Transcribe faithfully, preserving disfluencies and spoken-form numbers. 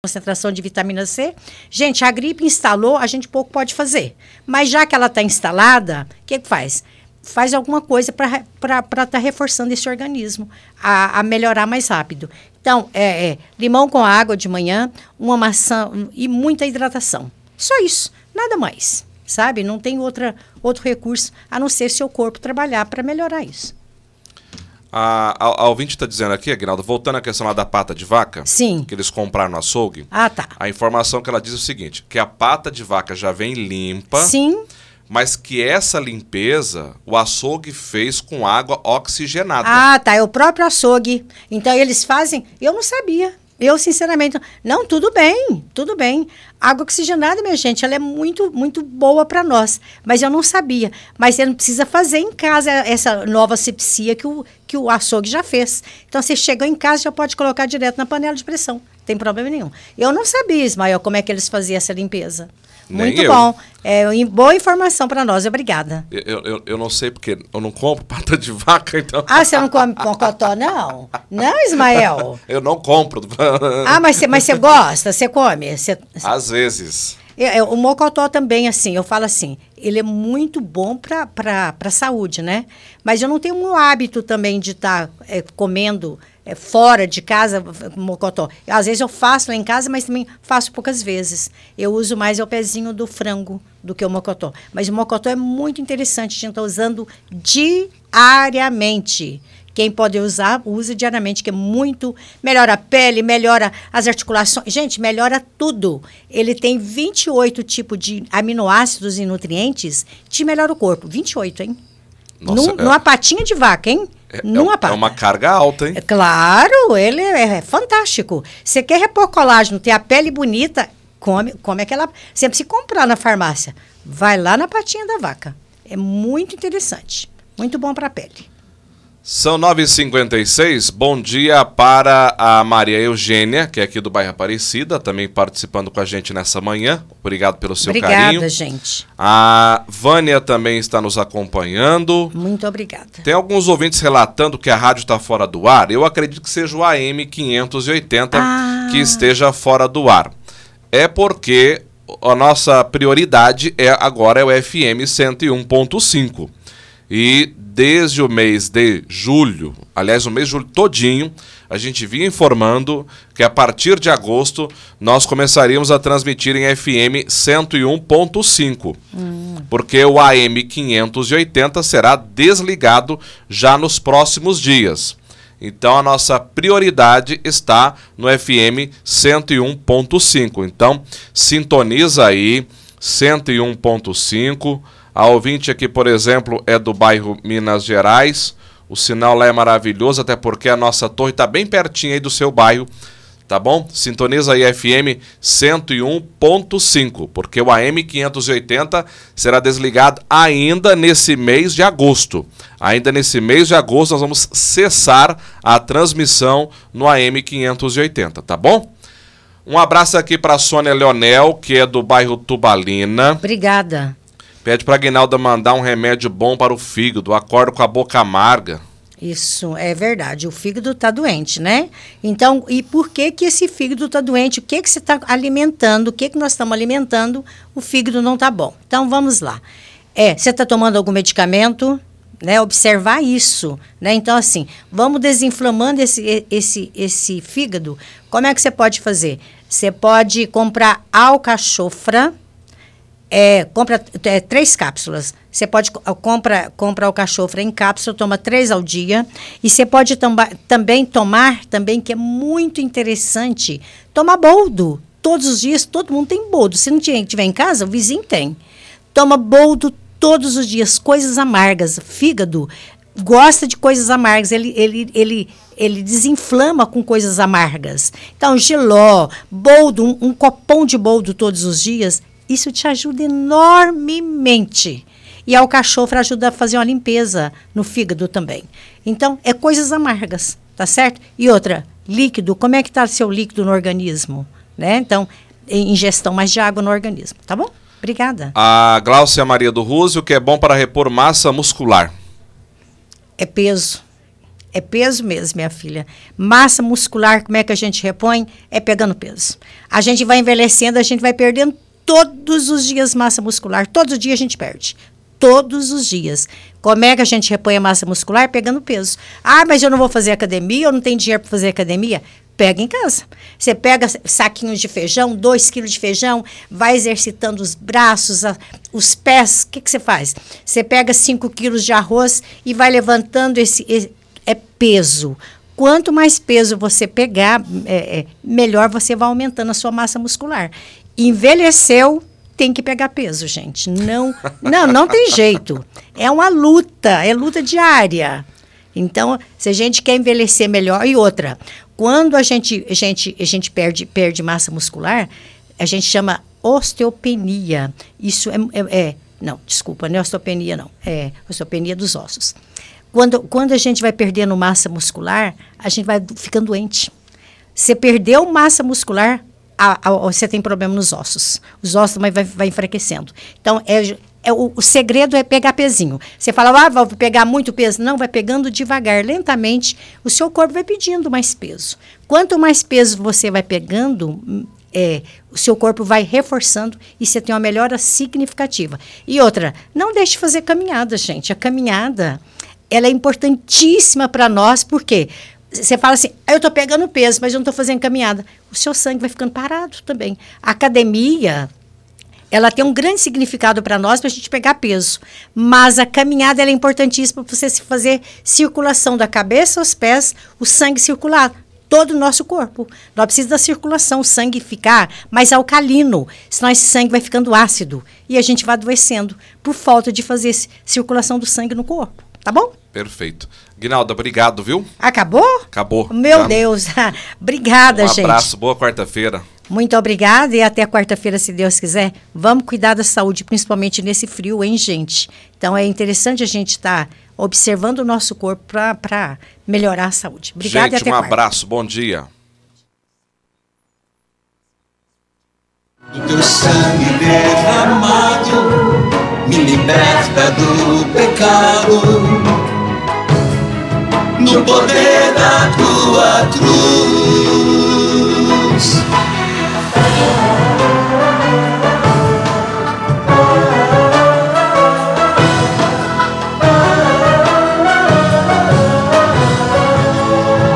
concentração de vitamina C. Gente, a gripe instalou, a gente pouco pode fazer. Mas já que ela está instalada, o que, que faz? Faz alguma coisa para estar tá reforçando esse organismo, a, a melhorar mais rápido. Então, é, é limão com água de manhã, uma maçã e muita hidratação. Só isso, nada mais, sabe? Não tem outra, outro recurso, a não ser seu corpo trabalhar para melhorar isso. A, a, a ouvinte está dizendo aqui, Aguinaldo, voltando à questão lá da pata de vaca, Sim. que eles compraram no açougue. Ah, tá. A informação que ela diz é o seguinte, que a pata de vaca já vem limpa. Sim. Mas que essa limpeza, o açougue fez com água oxigenada. Ah, tá. É o próprio açougue. Então, eles fazem... Eu não sabia. Eu, sinceramente... Não, tudo bem. Tudo bem. Água oxigenada, minha gente, ela é muito, muito boa para nós. Mas eu não sabia. Mas você não precisa fazer em casa essa nova asepsia que o, que o açougue já fez. Então, você chegou em casa, já pode colocar direto na panela de pressão. Não tem problema nenhum. Eu não sabia, Ismael, como é que eles faziam essa limpeza. Nem Muito eu. bom. É, boa informação para nós. Obrigada. Eu, eu, eu não sei porque eu não compro pata de vaca, então... Ah, você não come mocotó, não? Não, Ismael? Eu não compro. Ah, mas você mas você gosta? Você come? Você... Às vezes. É, é, o mocotó também, assim, eu falo assim, ele é muito bom para a saúde, né? Mas eu não tenho um hábito também de estar tá, é, comendo é, fora de casa mocotó. Às vezes eu faço lá em casa, mas também faço poucas vezes. Eu uso mais é o pezinho do frango do que o mocotó. Mas o mocotó é muito interessante, a gente está usando diariamente. Quem pode usar, use diariamente, que é muito... Melhora a pele, melhora as articulações. Gente, melhora tudo. Ele tem vinte e oito tipos de aminoácidos e nutrientes que melhora o corpo. vinte e oito, hein? Nossa, Num, é... Numa patinha de vaca, hein? É, Numa é, pata. é uma carga alta, hein? É, claro, ele é, é fantástico. Você quer repor colágeno, ter a pele bonita, come, come aquela... Você precisa comprar na farmácia. Vai lá na patinha da vaca. É muito interessante. Muito bom para a pele. São nove e cinquenta e seis, bom dia para a Maria Eugênia, que é aqui do bairro Aparecida, também participando com a gente nessa manhã. Obrigado pelo seu obrigada, carinho. Obrigada, gente. A Vânia também está nos acompanhando. Muito obrigada. Tem alguns ouvintes relatando que a rádio está fora do ar. Eu acredito que seja o A M quinhentos e oitenta ah. que esteja fora do ar. É porque a nossa prioridade é agora é o F M cento e um ponto cinco. E desde o mês de julho, aliás, o mês de julho todinho, a gente vinha informando que a partir de agosto nós começaríamos a transmitir em F M cento e um ponto cinco. Hum. Porque o A M quinhentos e oitenta será desligado já nos próximos dias. Então a nossa prioridade está no F M cento e um ponto cinco. Então sintoniza aí cento e um ponto cinco. A ouvinte aqui, por exemplo, é do bairro Minas Gerais. O sinal lá é maravilhoso, até porque a nossa torre está bem pertinho aí do seu bairro, tá bom? Sintoniza aí F M cento e um ponto cinco, porque o A M quinhentos e oitenta será desligado ainda nesse mês de agosto. Ainda nesse mês de agosto nós vamos cessar a transmissão no A M quinhentos e oitenta, tá bom? Um abraço aqui para a Sônia Leonel, que é do bairro Tubalina. Obrigada. Pede para a Aguinalda mandar um remédio bom para o fígado. Acordo com a boca amarga. Isso, é verdade. O fígado está doente, né? Então, e por que que esse fígado está doente? O que que você está alimentando? O que que nós estamos alimentando? O fígado não está bom. Então, vamos lá. É, você está tomando algum medicamento? Né? Observar isso, né? Então, assim, vamos desinflamando esse, esse, esse fígado. Como é que você pode fazer? Você pode comprar alcachofra. É, compra é, três cápsulas. Você pode compra, compra o cachofra em cápsula, toma três ao dia. E você pode tamba, também tomar, também, que é muito interessante, tomar boldo. Todos os dias, todo mundo tem boldo. Se não tiver em casa, o vizinho tem. Toma boldo todos os dias, coisas amargas. Fígado gosta de coisas amargas, ele, ele, ele, ele desinflama com coisas amargas. Então, giló, boldo, um, um copão de boldo todos os dias. Isso te ajuda enormemente. E a alcachofra ajuda a fazer uma limpeza no fígado também. Então, é coisas amargas, tá certo? E outra, líquido, como é que está o seu líquido no organismo? Né? Então, ingestão mais de água no organismo, tá bom? Obrigada. A Gláucia Maria do Rússio, que é bom para repor massa muscular. É peso. É peso mesmo, minha filha. Massa muscular, como é que a gente repõe? É pegando peso. A gente vai envelhecendo, a gente vai perdendo todos os dias massa muscular. Todos os dias a gente perde. Todos os dias. Como é que a gente repõe a massa muscular? Pegando peso. Ah, mas eu não vou fazer academia, eu não tenho dinheiro para fazer academia. Pega em casa. Você pega saquinhos de feijão, dois quilos de feijão, vai exercitando os braços, a, os pés. O que, que você faz? Você pega cinco quilos de arroz e vai levantando esse... esse é peso. Quanto mais peso você pegar, é, é, melhor você vai aumentando a sua massa muscular. Envelheceu, tem que pegar peso, gente. Não, não, não tem jeito. É uma luta, é luta diária. Então, se a gente quer envelhecer melhor... E outra, quando a gente, a gente, a gente perde, perde massa muscular, a gente chama osteopenia. Isso é, é, é... Não, desculpa, não é osteopenia, não. É osteopenia dos ossos. Quando, quando a gente vai perdendo massa muscular, a gente vai ficando doente. Você perdeu massa muscular, a, a, você tem problema nos ossos. Os ossos também vai, vai enfraquecendo. Então, é, é, o, o segredo é pegar pezinho. Você fala, ah, vou pegar muito peso. Não, vai pegando devagar, lentamente. O seu corpo vai pedindo mais peso. Quanto mais peso você vai pegando, é, o seu corpo vai reforçando e você tem uma melhora significativa. E outra, não deixe de fazer caminhada, gente. A caminhada... ela é importantíssima para nós, porque você fala assim, ah, eu estou pegando peso, mas eu não estou fazendo caminhada. O seu sangue vai ficando parado também. A academia, ela tem um grande significado para nós, para a gente pegar peso. Mas a caminhada ela é importantíssima para você fazer circulação da cabeça aos pés, o sangue circular. Todo o nosso corpo. Nós precisamos da circulação, o sangue ficar mais alcalino, senão esse sangue vai ficando ácido. E a gente vai adoecendo por falta de fazer circulação do sangue no corpo. Tá bom? Perfeito. Guinalda, obrigado, viu? Acabou? Acabou. Meu Já. Deus. Obrigada, um gente. Um abraço, boa quarta-feira. Muito obrigada e até quarta-feira, se Deus quiser. Vamos cuidar da saúde, principalmente nesse frio, hein, gente? Então, é interessante a gente estar tá observando o nosso corpo para melhorar a saúde. Obrigada gente, e até um quarta. abraço, bom dia. O teu sangue derramado me liberta do pecado, no poder da tua cruz.